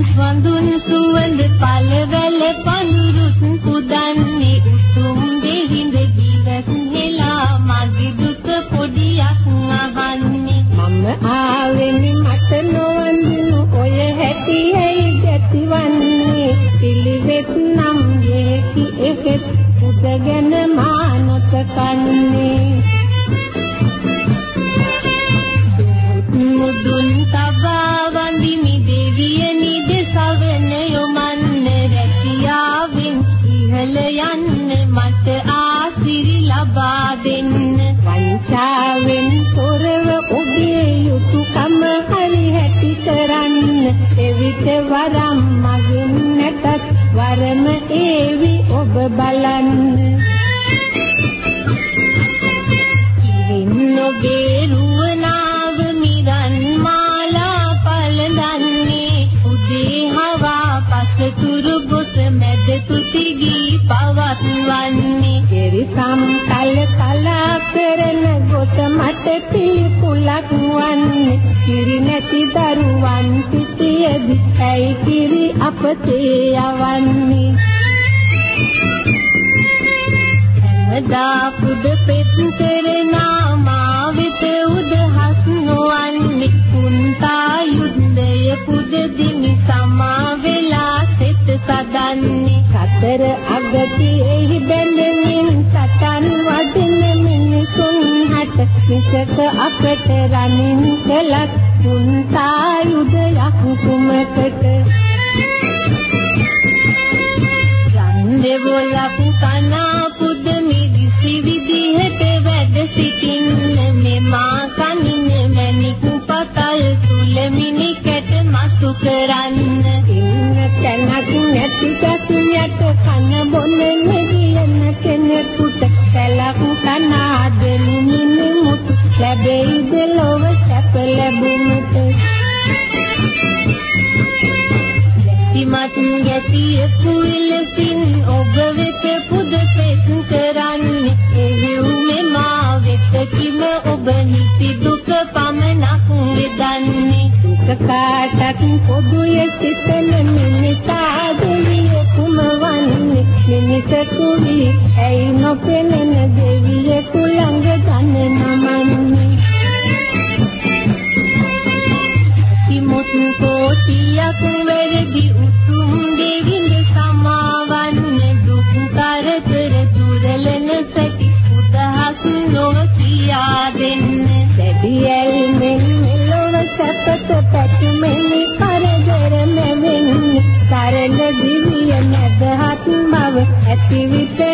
වඳුන් සුවඳ පළවැල පඳුරුත් පුදන්නේ උතුම් දෙවිඳ දිවස් හෙලා මගේ දුක පොඩියක් අහන්නේ මම ආවෙමි මට නොවඳුණු ඔය හැටියි ගැතිවන්නේ පිළිවෙත් නම් යේකි එකෙත් උදගෙන මානත කන්නේ මුදුන් තබා වඳිමි දෙවියනි දෙසවන යොමන්න රැකියාවෙන් ඉහළ යන්න මට ආසිරි ලබා දෙන්න වංචාවෙන් තොරව ඔබේ යුතුයකම හරි හැටි කරන්න එවිට වරම් මගින් නැතත් වරම ඒවි ඔබ බලන්න ඔබේ රුවනාව මිරන් මාලා පළඳන්නේ උදේ හවා පසතුරු ගොස මැද තුතිගී පවත්වන්නේ එරිසම් කල කලා කරන ගොස මට පිළිකුලක් වන්නේ කිරි නැති දරුවන් සිටියදි ඇයි කිරි අපතේ යවන්නේ හැමදා පුද පෙත් කරනා මා වෙත උදහස් නොවන්නේ කුන්තා යුද්ධය පුද දිමි සමා වෙලා සෙත සදන්නේ සතර අගතියෙහි බැඳෙමින් සතන් වදින මිනිසුන් හට මිසක අපට රනින් කළත් කුන්තා යුද්ධයක් කුමකට දෙවොලක් කනා පුද මිදිසි විදිහට වැඩ සිටින්න මෙමා කනින මැණික් පතල් තුල මිනි කැට මසු කරන්න ඉන්න තැනක් නැති කසියට කන බොන නෙදියන කෙනෙකුට සැලක් කනා දෙනු මිනිමුත් ලැබෙයිද ලොව සැප ලැබුමුට ඉමත් ගැතිය කුයිලසින් ඔබ වෙත පුද පෙත් කරන්නේ එහෙව් මෙමා වෙත කිම ඔබ නිසි දුක පමණක් වෙදන්නේ දුක කාටත් පොදුය සිතන මිනිසා දෙවිය කුමවන්නේ මිනිසකු වී ඇයි නොපෙනෙන දෙවිය කුළඟ ගන්න නමන්නේ ඉමුත් කෝටියක් වැරදි උතුම් දෙවිඳ සමාවන්න දුක් කරදර දුරලන සැටි උදහස් නොව කියා දෙන්න දැඩියයි මෙලොව සැපත පැතුමෙනි කරදර මෙවෙන්නේ සරල දිවිය නැදහත් බව ඇති විට